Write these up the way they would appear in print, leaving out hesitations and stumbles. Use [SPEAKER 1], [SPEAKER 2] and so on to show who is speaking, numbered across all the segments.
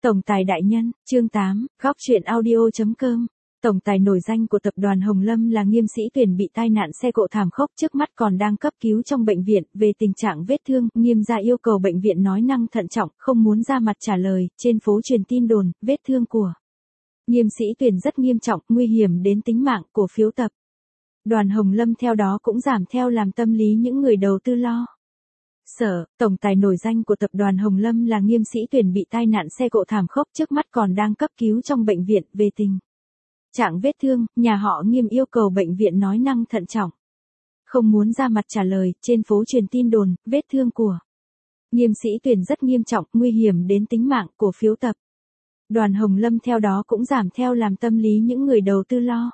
[SPEAKER 1] Tổng tài đại nhân, chương 8, góc truyện audio.com. Tổng tài nổi danh của tập đoàn Hồng Lâm là Nghiêm Sĩ Tuyển bị tai nạn xe cộ thảm khốc, trước mắt còn đang cấp cứu trong bệnh viện. Về tình trạng vết thương, Nghiêm gia yêu cầu bệnh viện nói năng thận trọng, không muốn ra mặt trả lời. Trên phố truyền tin đồn, vết thương của Nghiêm Sĩ Tuyển rất nghiêm trọng, nguy hiểm đến tính mạng. Cổ phiếu tập đoàn Hồng Lâm theo đó cũng giảm theo, làm tâm lý những người đầu tư lo sợ. Tổng tài nổi danh của tập đoàn Hồng Lâm là Nghiêm Sĩ Tuyển bị tai nạn xe cộ thảm khốc, trước mắt còn đang cấp cứu trong bệnh viện. Về tình trạng vết thương, nhà họ Nghiêm yêu cầu bệnh viện nói năng thận trọng, không muốn ra mặt trả lời. Trên phố truyền tin đồn, vết thương của Nghiêm Sĩ Tuyển rất nghiêm trọng, nguy hiểm đến tính mạng. Cổ phiếu tập đoàn Hồng Lâm theo đó cũng giảm theo, làm tâm lý những người đầu tư lo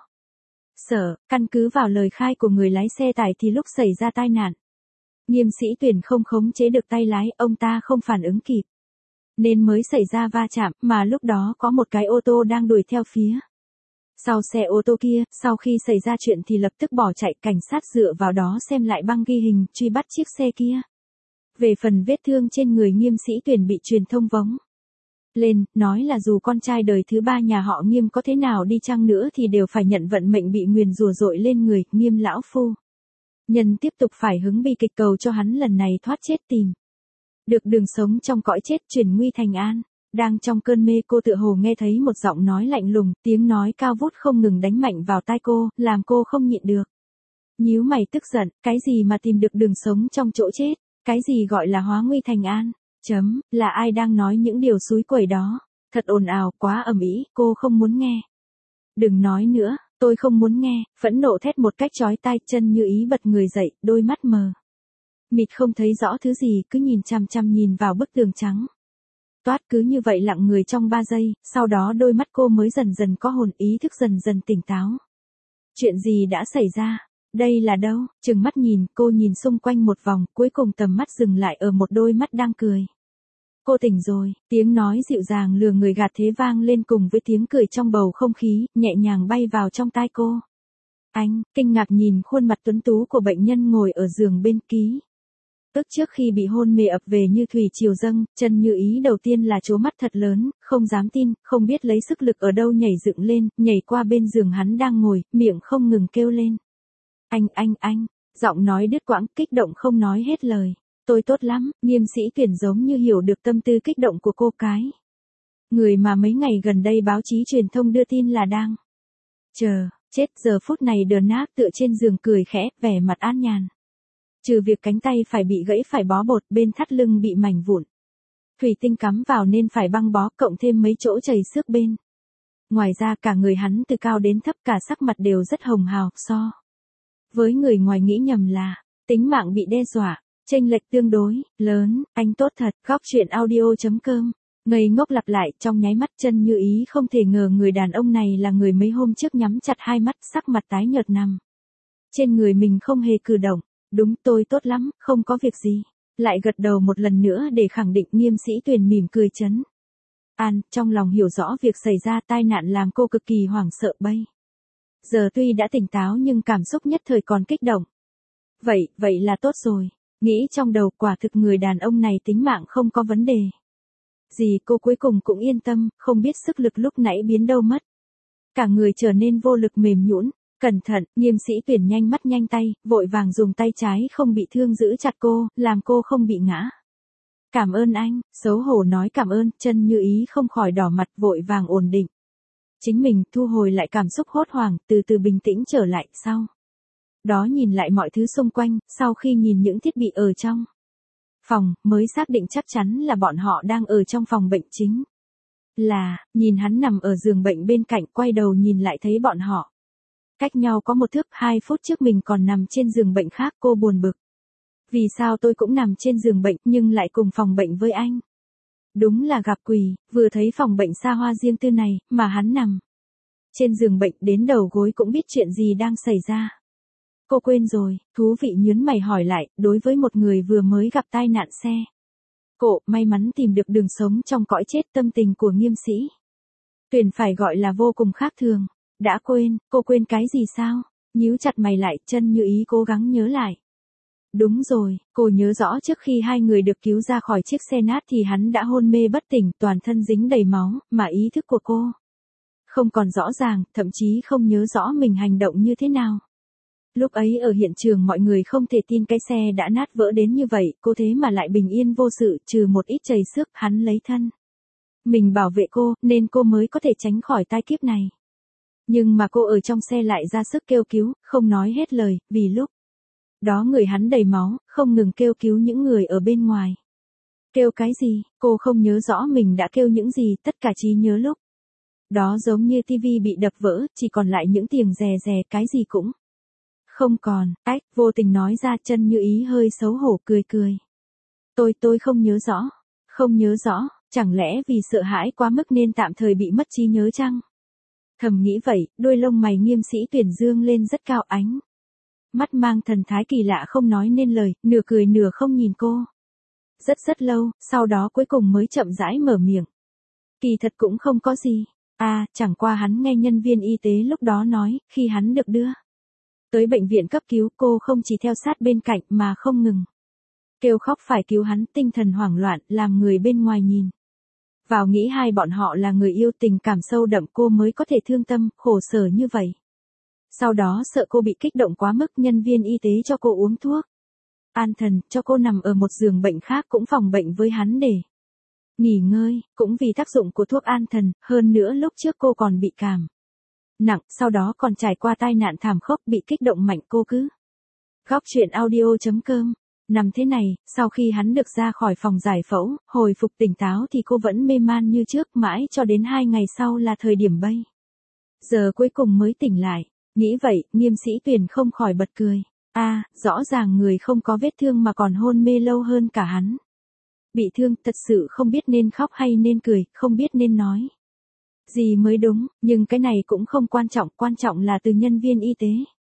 [SPEAKER 1] sợ. Căn cứ vào lời khai của người lái xe tải thì lúc xảy ra tai nạn, Nghiêm Sĩ Tuyển không khống chế được tay lái, ông ta không phản ứng kịp nên mới xảy ra va chạm, mà lúc đó có một cái ô tô đang đuổi theo phía sau xe ô tô kia. Sau khi xảy ra chuyện thì lập tức bỏ chạy, cảnh sát dựa vào đó xem lại băng ghi hình, truy bắt chiếc xe kia. Về phần vết thương trên người Nghiêm Sĩ Tuyển bị truyền thông vống lên, nói là dù con trai đời thứ ba nhà họ Nghiêm có thế nào đi chăng nữa thì đều phải nhận vận mệnh bị nguyền rủa dội lên người. Nghiêm lão phu nhân tiếp tục phải hứng bi kịch, cầu cho hắn lần này thoát chết, tìm được đường sống trong cõi chết, chuyển nguy thành an. Đang trong cơn mê, cô tựa hồ nghe thấy một giọng nói lạnh lùng, tiếng nói cao vút không ngừng đánh mạnh vào tai cô, làm cô không nhịn được nhíu mày tức giận. Cái gì mà tìm được đường sống trong chỗ chết? Cái gì gọi là hóa nguy thành an? Là ai đang nói những điều xúi quẩy đó? Thật ồn ào, quá ầm ĩ, cô không muốn nghe. Đừng nói nữa, tôi không muốn nghe. Phẫn nộ thét một cách chói tai. Chân Như Ý bật người dậy, đôi mắt mờ mịt không thấy rõ thứ gì, cứ nhìn chằm chằm nhìn vào bức tường trắng toát. Cứ như vậy lặng người trong 3 giây, sau đó đôi mắt cô mới dần dần có hồn, ý thức dần dần tỉnh táo. Chuyện gì đã xảy ra? Đây là đâu? Trừng mắt nhìn, cô nhìn xung quanh một vòng, cuối cùng tầm mắt dừng lại ở một đôi mắt đang cười. Cô tỉnh rồi, tiếng nói dịu dàng lừa người gạt thế vang lên cùng với tiếng cười trong bầu không khí, nhẹ nhàng bay vào trong tai cô. Anh, kinh ngạc nhìn khuôn mặt tuấn tú của bệnh nhân ngồi ở giường bên ký ức trước khi bị hôn mê ập về như thủy triều dâng. Chân Như Ý đầu tiên là trố mắt thật lớn, không dám tin, không biết lấy sức lực ở đâu nhảy dựng lên, nhảy qua bên giường hắn đang ngồi, miệng không ngừng kêu lên. Anh, giọng nói đứt quãng, kích động không nói hết lời. Tôi tốt lắm. Nghiêm Sĩ Tuyển giống như hiểu được tâm tư kích động của cô, cái người mà mấy ngày gần đây báo chí truyền thông đưa tin là đang chờ chết, giờ phút này đờ nát tựa trên giường cười khẽ, vẻ mặt an nhàn. Trừ việc cánh tay phải bị gãy phải bó bột, bên thắt lưng bị mảnh vụn thủy tinh cắm vào nên phải băng bó, cộng thêm mấy chỗ chảy xước bên ngoài ra, cả người hắn từ cao đến thấp, cả sắc mặt đều rất hồng hào, so với người ngoài nghĩ nhầm là tính mạng bị đe dọa, chênh lệch tương đối lớn. Anh tốt thật. Góc truyện audio.com. Ngây ngốc lặp lại, trong nháy mắt Chân Như Ý không thể ngờ người đàn ông này là người mấy hôm trước nhắm chặt hai mắt, sắc mặt tái nhợt nằm trên người mình không hề cử động. Đúng, tôi tốt lắm, không có việc gì. Lại gật đầu một lần nữa để khẳng định. Nghiêm Sĩ Tuyển mỉm cười trấn an, trong lòng hiểu rõ việc xảy ra tai nạn làm cô cực kỳ hoảng sợ. Bây giờ tuy đã tỉnh táo nhưng cảm xúc nhất thời còn kích động. Vậy là tốt rồi. Nghĩ trong đầu, quả thực người đàn ông này tính mạng không có vấn đề gì. Cô cuối cùng cũng yên tâm, không biết sức lực lúc nãy biến đâu mất. Cả người trở nên vô lực mềm nhũn. Cẩn thận. Nghiêm Sĩ Tuyển nhanh mắt nhanh tay, vội vàng dùng tay trái không bị thương giữ chặt cô, làm cô không bị ngã. Cảm ơn anh. Xấu hổ nói cảm ơn. Chân Như Ý không khỏi đỏ mặt, vội vàng ổn định chính mình, thu hồi lại cảm xúc hốt hoảng, từ từ bình tĩnh trở lại. Sau đó nhìn lại mọi thứ xung quanh, sau khi nhìn những thiết bị ở trong phòng, mới xác định chắc chắn là bọn họ đang ở trong phòng bệnh. Chính là, nhìn hắn nằm ở giường bệnh bên cạnh, quay đầu nhìn lại thấy bọn họ cách nhau có 1 thước. 2 phút trước mình còn nằm trên giường bệnh khác. Cô buồn bực. Vì sao tôi cũng nằm trên giường bệnh, nhưng lại cùng phòng bệnh với anh? Đúng là gặp quỷ, vừa thấy phòng bệnh xa hoa riêng tư này, mà hắn nằm trên giường bệnh, đến đầu gối cũng biết chuyện gì đang xảy ra. Cô quên rồi. Thú vị nhớn mày hỏi lại, đối với một người vừa mới gặp tai nạn xe cộ, may mắn tìm được đường sống trong cõi chết, tâm tình của Nghiêm Sĩ Tuyển phải gọi là vô cùng khác thường. Đã quên? Cô quên cái gì sao? Nhíu chặt mày lại. Chân Như Ý cố gắng nhớ lại. Đúng rồi, cô nhớ rõ trước khi hai người được cứu ra khỏi chiếc xe nát thì hắn đã hôn mê bất tỉnh, toàn thân dính đầy máu, mà ý thức của cô không còn rõ ràng, thậm chí không nhớ rõ mình hành động như thế nào. Lúc ấy ở hiện trường mọi người không thể tin cái xe đã nát vỡ đến như vậy, cô thế mà lại bình yên vô sự, trừ một ít chảy xước, hắn lấy thân mình bảo vệ cô, nên cô mới có thể tránh khỏi tai kiếp này. Nhưng mà cô ở trong xe lại ra sức kêu cứu, không nói hết lời, vì lúc đó người hắn đầy máu, không ngừng kêu cứu những người ở bên ngoài. Kêu cái gì, cô không nhớ rõ mình đã kêu những gì, tất cả trí nhớ lúc đó giống như tivi bị đập vỡ, chỉ còn lại những tiếng rè rè, cái gì cũng không còn. Ách, vô tình nói ra, Chân Như Ý hơi xấu hổ cười cười. Tôi không nhớ rõ. Không nhớ rõ, chẳng lẽ vì sợ hãi quá mức nên tạm thời bị mất trí nhớ chăng? Thầm nghĩ vậy, đôi lông mày Nghiêm Sĩ Tuyển dương lên rất cao, ánh mắt mang thần thái kỳ lạ không nói nên lời, nửa cười nửa không nhìn cô. Rất lâu, sau đó cuối cùng mới chậm rãi mở miệng. Kỳ thật cũng không có gì. Chẳng qua hắn nghe nhân viên y tế lúc đó nói, khi hắn được đưa tới bệnh viện cấp cứu, cô không chỉ theo sát bên cạnh mà không ngừng kêu khóc phải cứu hắn, tinh thần hoảng loạn, làm người bên ngoài nhìn vào nghĩ hai bọn họ là người yêu, tình cảm sâu đậm, cô mới có thể thương tâm, khổ sở như vậy. Sau đó sợ cô bị kích động quá mức, nhân viên y tế cho cô uống thuốc an thần, cho cô nằm ở một giường bệnh khác cũng phòng bệnh với hắn để nghỉ ngơi, cũng vì tác dụng của thuốc an thần, hơn nữa lúc trước cô còn bị cảm nặng, sau đó còn trải qua tai nạn thảm khốc, bị kích động mạnh, cô cứ góc chuyện audio.com. Nằm thế này, sau khi hắn được ra khỏi phòng giải phẫu, hồi phục tỉnh táo thì cô vẫn mê man như trước, mãi cho đến 2 ngày sau là thời điểm bây giờ cuối cùng mới tỉnh lại. Nghĩ vậy, Nghiêm Sĩ Tuyển không khỏi bật cười. Rõ ràng người không có vết thương mà còn hôn mê lâu hơn cả hắn. Bị thương, thật sự không biết nên khóc hay nên cười, không biết nên nói gì mới đúng, nhưng cái này cũng không quan trọng là từ nhân viên y tế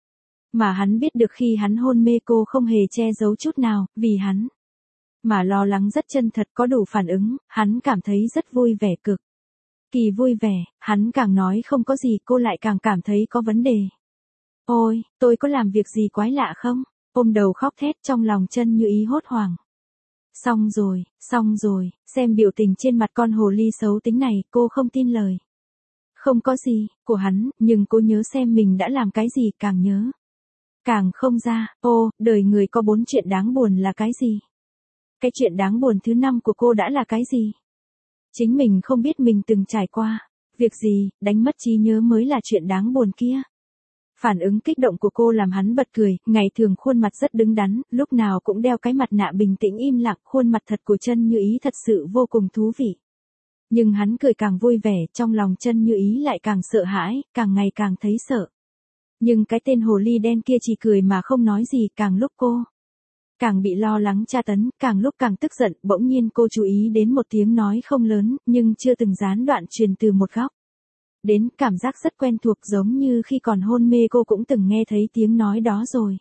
[SPEAKER 1] mà hắn biết được khi hắn hôn mê cô không hề che giấu chút nào, vì hắn mà lo lắng rất chân thật, có đủ phản ứng, hắn cảm thấy rất vui vẻ, cực kỳ vui vẻ, hắn càng nói không có gì, cô lại càng cảm thấy có vấn đề. Ôi, tôi có làm việc gì quái lạ không? Ôm đầu khóc thét, trong lòng Chân Như Ý hốt hoảng. Xong rồi, xem biểu tình trên mặt con hồ ly xấu tính này, cô không tin lời không có gì của hắn, nhưng cô nhớ xem mình đã làm cái gì, càng nhớ càng không ra. Đời người có 4 chuyện đáng buồn là cái gì? Cái chuyện đáng buồn thứ 5 của cô đã là cái gì? Chính mình không biết mình từng trải qua việc gì, đánh mất trí nhớ mới là chuyện đáng buồn kia. Phản ứng kích động của cô làm hắn bật cười, ngày thường khuôn mặt rất đứng đắn, lúc nào cũng đeo cái mặt nạ bình tĩnh im lặng, khuôn mặt thật của Chân Như Ý thật sự vô cùng thú vị. Nhưng hắn cười càng vui vẻ, trong lòng Chân Như Ý lại càng sợ hãi, càng ngày càng thấy sợ. Nhưng cái tên hồ ly đen kia chỉ cười mà không nói gì, càng lúc cô càng bị lo lắng tra tấn, càng lúc càng tức giận, bỗng nhiên cô chú ý đến một tiếng nói không lớn, nhưng chưa từng gián đoạn truyền từ một góc đến, cảm giác rất quen thuộc, giống như khi còn hôn mê cô cũng từng nghe thấy tiếng nói đó rồi.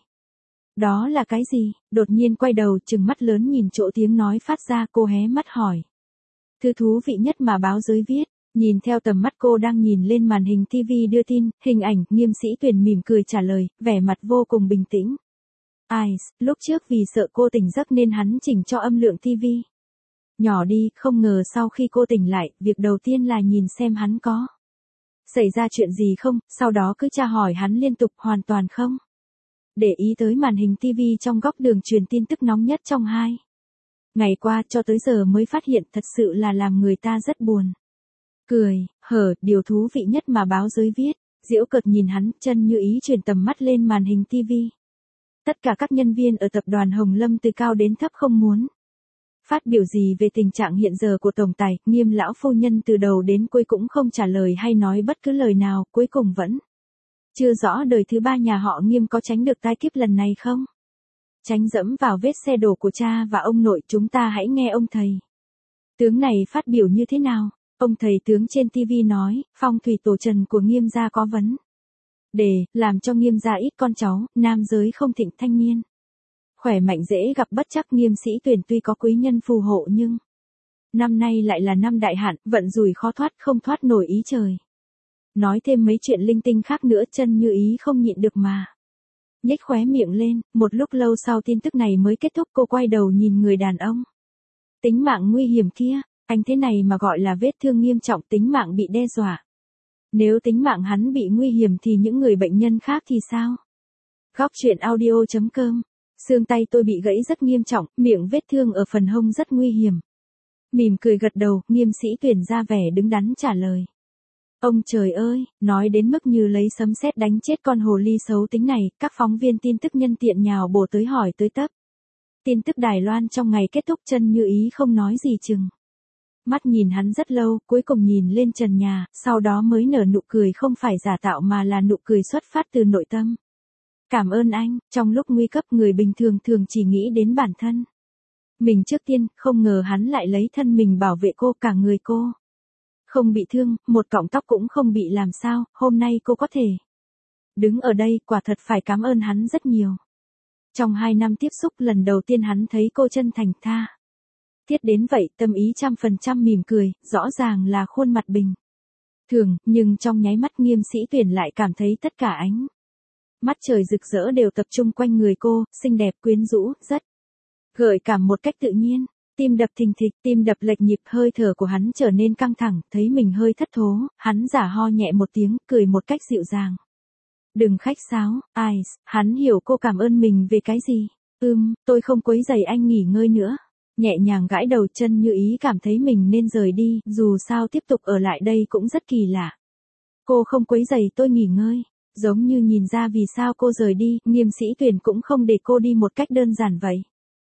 [SPEAKER 1] Đó là cái gì? Đột nhiên quay đầu, trừng mắt lớn nhìn chỗ tiếng nói phát ra, cô hé mắt hỏi. Thứ thú vị nhất mà báo giới viết. Nhìn theo tầm mắt cô đang nhìn lên màn hình TV đưa tin, hình ảnh, Nghiêm Sĩ Tuyển mỉm cười trả lời, vẻ mặt vô cùng bình tĩnh. Lúc trước vì sợ cô tỉnh giấc nên hắn chỉnh cho âm lượng TV nhỏ đi, không ngờ sau khi cô tỉnh lại, việc đầu tiên là nhìn xem hắn có xảy ra chuyện gì không, sau đó cứ tra hỏi hắn liên tục, hoàn toàn không để ý tới màn hình TV trong góc đường truyền tin tức nóng nhất trong 2 ngày qua, cho tới giờ mới phát hiện, thật sự là làm người ta rất buồn cười. Điều thú vị nhất mà báo giới viết. Giễu cợt nhìn hắn, Chân Như Ý chuyển tầm mắt lên màn hình TV. Tất cả các nhân viên ở tập đoàn Hồng Lâm từ cao đến thấp không muốn phát biểu gì về tình trạng hiện giờ của tổng tài. Nghiêm lão phu nhân từ đầu đến cuối cũng không trả lời hay nói bất cứ lời nào, cuối cùng vẫn chưa rõ đời thứ 3 nhà họ Nghiêm có tránh được tai kiếp lần này không. Tránh dẫm vào vết xe đổ của cha và ông nội, chúng ta hãy nghe ông thầy tướng này phát biểu như thế nào. Ông thầy tướng trên TV nói, phong thủy tổ trần của Nghiêm gia có vấn đề, làm cho Nghiêm gia ít con cháu, nam giới không thịnh, thanh niên khỏe mạnh dễ gặp bất trắc. Nghiêm Sĩ Tuyển tuy có quý nhân phù hộ nhưng năm nay lại là năm đại hạn, vận rủi khó thoát, không thoát nổi ý trời. Nói thêm mấy chuyện linh tinh khác nữa, Chân Như Ý không nhịn được mà Nhếch khóe miệng lên, một lúc lâu sau tin tức này mới kết thúc, cô quay đầu nhìn người đàn ông. Tính mạng nguy hiểm kia, anh thế này mà gọi là vết thương nghiêm trọng, tính mạng bị đe dọa. Nếu tính mạng hắn bị nguy hiểm thì những người bệnh nhân khác thì sao? Góc truyện audio.com. Xương tay tôi bị gãy rất nghiêm trọng, miệng vết thương ở phần hông rất nguy hiểm. Mỉm cười gật đầu, Nghiêm Sĩ Tuyển ra vẻ đứng đắn trả lời. Ông trời ơi, nói đến mức như lấy sấm sét đánh chết con hồ ly xấu tính này, các phóng viên tin tức nhân tiện nhào bổ tới hỏi tới tấp. Tin tức Đài Loan trong ngày kết thúc, Chân Như Ý không nói gì chừng. Mắt nhìn hắn rất lâu, cuối cùng nhìn lên trần nhà, sau đó mới nở nụ cười không phải giả tạo mà là nụ cười xuất phát từ nội tâm. Cảm ơn anh, trong lúc nguy cấp người bình thường thường chỉ nghĩ đến bản thân. Mình trước tiên, không ngờ hắn lại lấy thân mình bảo vệ cô, cả người cô. Không bị thương, một cọng tóc cũng không bị làm sao, hôm nay cô có thể đứng ở đây, quả thật phải cảm ơn hắn rất nhiều. Trong 2 năm tiếp xúc, lần đầu tiên hắn thấy cô chân thành tha thiết đến vậy, tâm ý 100% mỉm cười, rõ ràng là khuôn mặt bình thường, nhưng trong nháy mắt Nghiêm Sĩ Tuyển lại cảm thấy tất cả ánh mắt trời rực rỡ đều tập trung quanh người cô, xinh đẹp quyến rũ, rất gợi cảm một cách tự nhiên. Tim đập thình thịch, tim đập lệch nhịp, hơi thở của hắn trở nên căng thẳng, thấy mình hơi thất thố, hắn giả ho nhẹ một tiếng, cười một cách dịu dàng. Đừng khách sáo, Ice, hắn hiểu cô cảm ơn mình về cái gì. Tôi không quấy rầy anh nghỉ ngơi nữa. Nhẹ nhàng gãi đầu, Chân Như Ý cảm thấy mình nên rời đi, dù sao tiếp tục ở lại đây cũng rất kỳ lạ. Cô không quấy rầy tôi nghỉ ngơi. Giống như nhìn ra vì sao cô rời đi, Nghiêm Sĩ Tuyển cũng không để cô đi một cách đơn giản vậy.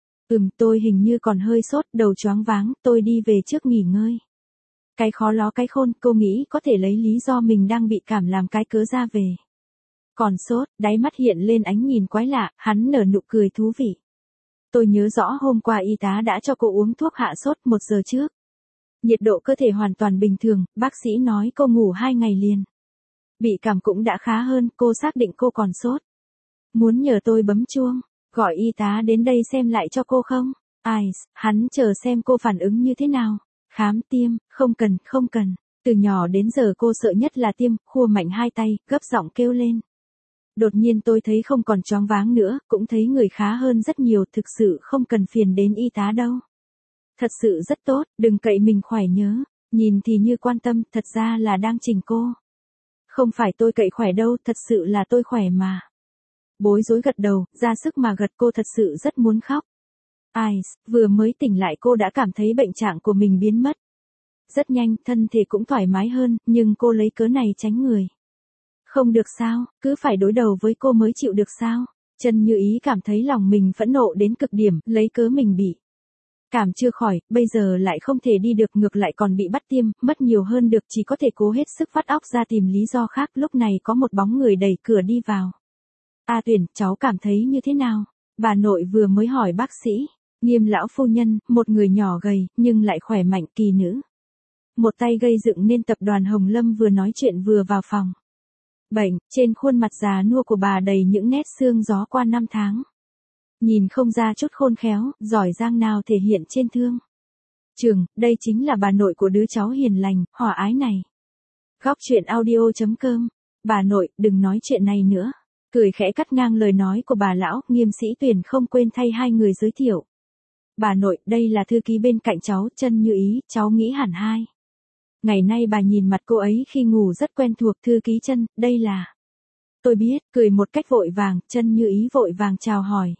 [SPEAKER 1] Tôi hình như còn hơi sốt, đầu choáng váng, tôi đi về trước nghỉ ngơi. Cái khó ló cái khôn, cô nghĩ có thể lấy lý do mình đang bị cảm làm cái cớ ra về. Còn sốt, đáy mắt hiện lên ánh nhìn quái lạ, hắn nở nụ cười thú vị. Tôi nhớ rõ hôm qua y tá đã cho cô uống thuốc hạ sốt 1 giờ trước. Nhiệt độ cơ thể hoàn toàn bình thường, bác sĩ nói cô ngủ 2 ngày liền. Bị cảm cũng đã khá hơn, cô xác định cô còn sốt. Muốn nhờ tôi bấm chuông, gọi y tá đến đây xem lại cho cô không? Ice, hắn chờ xem cô phản ứng như thế nào. Khám tiêm, không cần. Từ nhỏ đến giờ cô sợ nhất là tiêm, khua mạnh 2 tay, gấp giọng kêu lên. Đột nhiên tôi thấy không còn choáng váng nữa, cũng thấy người khá hơn rất nhiều, thực sự không cần phiền đến y tá đâu. Thật sự rất tốt, đừng cậy mình khỏe nhớ. Nhìn thì như quan tâm, thật ra là đang chỉnh cô. Không phải tôi cậy khỏe đâu, thật sự là tôi khỏe mà. Bối rối gật đầu, ra sức mà gật, cô thật sự rất muốn khóc. Ice, vừa mới tỉnh lại cô đã cảm thấy bệnh trạng của mình biến mất. Rất nhanh, thân thể cũng thoải mái hơn, nhưng cô lấy cớ này tránh người. Không được sao, cứ phải đối đầu với cô mới chịu được sao? Chân Như Ý cảm thấy lòng mình phẫn nộ đến cực điểm, lấy cớ mình bị cảm chưa khỏi, bây giờ lại không thể đi được, ngược lại còn bị bắt tiêm, mất nhiều hơn được, chỉ có thể cố hết sức vắt óc ra tìm lý do khác. Lúc này có một bóng người đẩy cửa đi vào. Tuyển, cháu cảm thấy như thế nào? Bà nội vừa mới hỏi bác sĩ. Nghiêm lão phu nhân, một người nhỏ gầy, nhưng lại khỏe mạnh, kỳ nữ. Một tay gây dựng nên tập đoàn Hồng Lâm vừa nói chuyện vừa vào phòng bệnh, trên khuôn mặt già nua của bà đầy những nét sương gió qua 5 tháng. Nhìn không ra chút khôn khéo, giỏi giang nào thể hiện trên thương trường, đây chính là bà nội của đứa cháu hiền lành, hòa ái này. Góc truyện audio.com. Bà nội, đừng nói chuyện này nữa. Cười khẽ cắt ngang lời nói của bà lão, Nghiêm Sĩ Tuyển không quên thay hai người giới thiệu. Bà nội, đây là thư ký bên cạnh cháu, Chân Như Ý, cháu nghĩ hẳn 2 ngày nay bà nhìn mặt cô ấy khi ngủ rất quen thuộc. Thư ký Chân, đây là... Tôi biết, cười một cách vội vàng, Chân Như Ý vội vàng chào hỏi.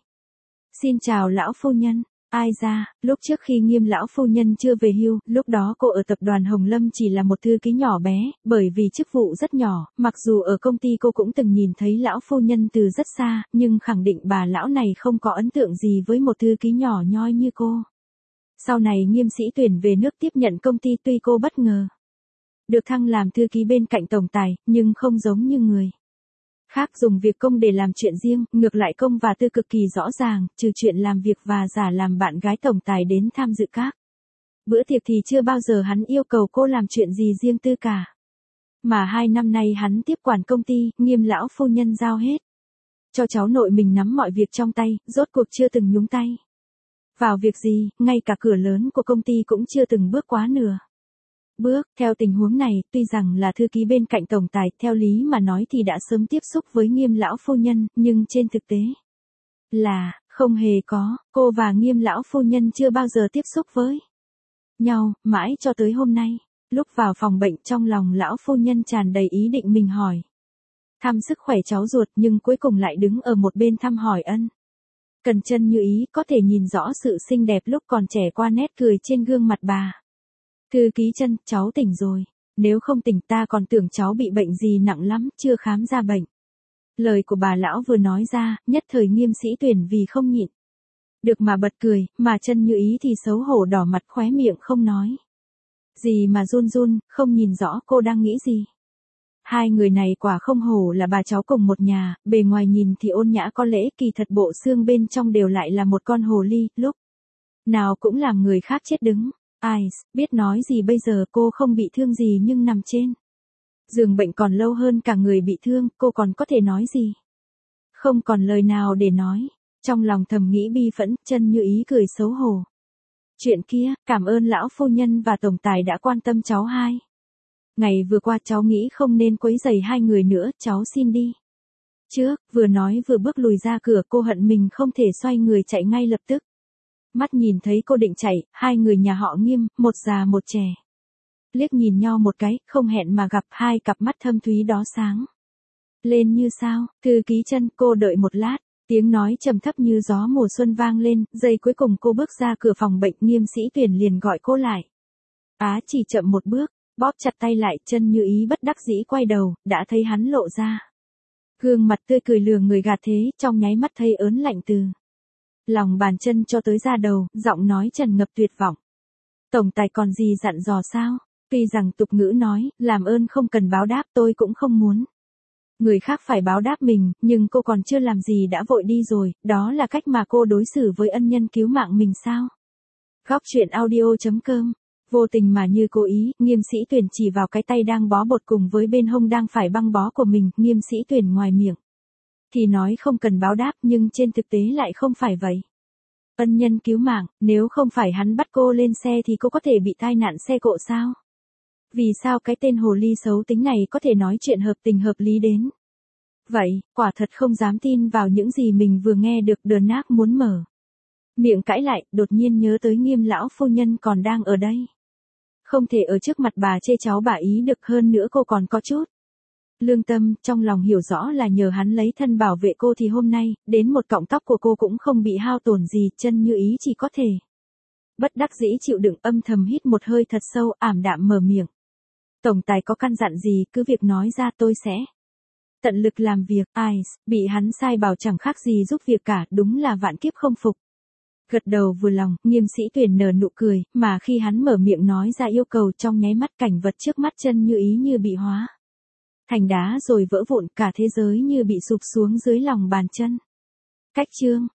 [SPEAKER 1] Xin chào lão phu nhân. Ai ra, lúc trước khi Nghiêm lão phu nhân chưa về hưu, lúc đó cô ở tập đoàn Hồng Lâm chỉ là một thư ký nhỏ bé, bởi vì chức vụ rất nhỏ, mặc dù ở công ty cô cũng từng nhìn thấy lão phu nhân từ rất xa, nhưng khẳng định bà lão này không có ấn tượng gì với một thư ký nhỏ nhoi như cô. Sau này Nghiêm Sĩ Tuyển về nước tiếp nhận công ty, tuy cô bất ngờ được thăng làm thư ký bên cạnh tổng tài, nhưng không giống như người khác dùng việc công để làm chuyện riêng, ngược lại công và tư cực kỳ rõ ràng, trừ chuyện làm việc và giả làm bạn gái tổng tài đến tham dự các bữa tiệc thì chưa bao giờ hắn yêu cầu cô làm chuyện gì riêng tư cả. Mà 2 năm nay hắn tiếp quản công ty, Nghiêm lão phu nhân giao hết cho cháu nội mình nắm mọi việc trong tay, rốt cuộc chưa từng nhúng tay vào việc gì, ngay cả cửa lớn của công ty cũng chưa từng bước quá nửa bước. Theo tình huống này, tuy rằng là thư ký bên cạnh tổng tài, theo lý mà nói thì đã sớm tiếp xúc với Nghiêm lão phu nhân, nhưng trên thực tế là không hề có, cô và Nghiêm lão phu nhân chưa bao giờ tiếp xúc với nhau, mãi cho tới hôm nay. Lúc vào phòng bệnh, trong lòng lão phu nhân tràn đầy ý định mình hỏi thăm sức khỏe cháu ruột, nhưng cuối cùng lại đứng ở một bên thăm hỏi ân cần Chân Như Ý, có thể nhìn rõ sự xinh đẹp lúc còn trẻ qua nét cười trên gương mặt bà. Thư ký Chân, cháu tỉnh rồi. Nếu không tỉnh ta còn tưởng cháu bị bệnh gì nặng lắm, chưa khám ra bệnh. Lời của bà lão vừa nói ra, nhất thời Nghiêm Sĩ Tuyển vì không nhịn được mà bật cười, mà Chân Như Ý thì xấu hổ đỏ mặt, khóe miệng không nói gì mà run run, không nhìn rõ cô đang nghĩ gì. Hai người này quả không hổ là bà cháu cùng một nhà, bề ngoài nhìn thì ôn nhã có lễ, kỳ thật bộ xương bên trong đều lại là một con hồ ly, lúc nào cũng làm người khác chết đứng. Ai, biết nói gì bây giờ, cô không bị thương gì nhưng nằm trên giường bệnh còn lâu hơn cả người bị thương, cô còn có thể nói gì? Không còn lời nào để nói. Trong lòng thầm nghĩ bi phẫn, Chân Như Ý cười xấu hổ. Chuyện kia, cảm ơn lão phu nhân và tổng tài đã quan tâm cháu hai. Ngày vừa qua cháu nghĩ không nên quấy rầy hai người nữa, cháu xin đi trước. Vừa nói vừa bước lùi ra cửa, cô hận mình không thể xoay người chạy ngay lập tức. Mắt nhìn thấy cô định chạy, hai người nhà họ Nghiêm, một già một trẻ, liếc nhìn nhau một cái, không hẹn mà gặp, hai cặp mắt thâm thúy đó sáng lên như sao. Thư ký Chân, cô đợi một lát. Tiếng nói trầm thấp như gió mùa xuân vang lên, giây cuối cùng cô bước ra cửa phòng bệnh, Nghiêm Sĩ Tuyển liền gọi cô lại. Chỉ chậm một bước, bóp chặt tay lại, Chân Như Ý bất đắc dĩ quay đầu, đã thấy hắn lộ ra gương mặt tươi cười lừa người gạt thế, trong nháy mắt thấy ớn lạnh từ lòng bàn chân cho tới da đầu, giọng nói tràn ngập tuyệt vọng. Tổng tài còn gì dặn dò sao? Tuy rằng tục ngữ nói, làm ơn không cần báo đáp, tôi cũng không muốn người khác phải báo đáp mình, nhưng cô còn chưa làm gì đã vội đi rồi, đó là cách mà cô đối xử với ân nhân cứu mạng mình sao? Góc truyện audio.com. Vô tình mà như cố ý, Nghiêm Sĩ Tuyển chỉ vào cái tay đang bó bột cùng với bên hông đang phải băng bó của mình, Nghiêm Sĩ Tuyển ngoài miệng thì nói không cần báo đáp, nhưng trên thực tế lại không phải vậy. Ân nhân cứu mạng, nếu không phải hắn bắt cô lên xe thì cô có thể bị tai nạn xe cộ sao? Vì sao cái tên hồ ly xấu tính này có thể nói chuyện hợp tình hợp lý đến vậy? Quả thật không dám tin vào những gì mình vừa nghe được. Đờn Nác muốn mở miệng cãi lại, đột nhiên nhớ tới Nghiêm lão phu nhân còn đang ở đây. Không thể ở trước mặt bà chê cháu bà ý được, hơn nữa cô còn có chút lương tâm, trong lòng hiểu rõ là nhờ hắn lấy thân bảo vệ cô thì hôm nay, đến một cọng tóc của cô cũng không bị hao tổn gì. Chân Như Ý chỉ có thể bất đắc dĩ chịu đựng, âm thầm hít một hơi thật sâu, ảm đạm mở miệng. Tổng tài có căn dặn gì, cứ việc nói ra, tôi sẽ tận lực làm việc. Ai, bị hắn sai bảo chẳng khác gì giúp việc cả, đúng là vạn kiếp không phục. Gật đầu vừa lòng, Nghiêm Sĩ Tuyển nở nụ cười, mà khi hắn mở miệng nói ra yêu cầu, trong nháy mắt cảnh vật trước mắt Chân Như Ý như bị hóa thành đá rồi vỡ vụn, cả thế giới như bị sụp xuống dưới lòng bàn chân. Cách chương